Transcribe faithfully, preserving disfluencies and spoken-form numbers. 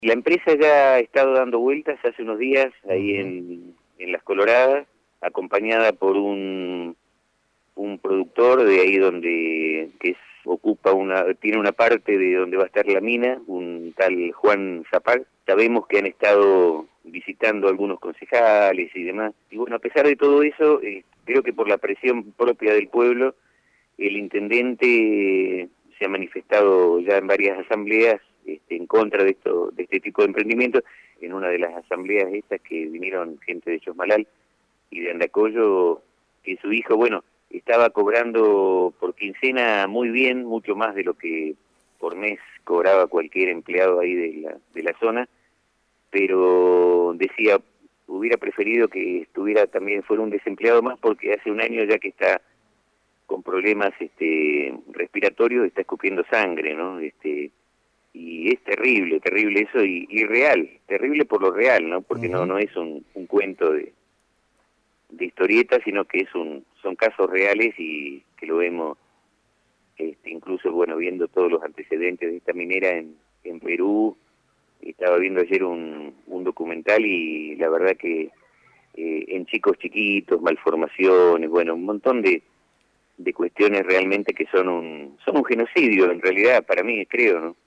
La empresa ya ha estado dando vueltas hace unos días ahí Uh-huh. en, en Las Coloradas, acompañada por un, un productor de ahí donde que es, ocupa una, tiene una parte de donde va a estar la mina, un tal Juan Zapag. Sabemos que han estado visitando algunos concejales y demás. Y bueno, a pesar de todo eso, eh, creo que por la presión propia del pueblo, el intendente se ha manifestado ya en varias asambleas este, en contra de esto, de este tipo de emprendimientos. En una de las asambleas estas que vinieron gente de Chosmalal y de Andacollo, que su hijo, bueno, estaba cobrando por quincena muy bien, mucho más de lo que por mes cobraba cualquier empleado ahí de la, de la zona, pero decía, hubiera preferido que estuviera también, fuera un desempleado más, porque hace un año ya que está con problemas este respiratorios, está escupiendo sangre, ¿no? Este, y es terrible, terrible eso, y, y real, terrible por lo real, ¿no? Porque no, Uh-huh. no es un, un cuento de, de historieta, sino que es un, son casos reales y que lo vemos, este, incluso, bueno, viendo todos los antecedentes de esta minera en, en Perú. Estaba viendo ayer un, un documental y la verdad que eh, en chicos chiquitos, malformaciones, bueno, un montón de de cuestiones realmente que son un son un genocidio en realidad, para mí, creo, ¿no?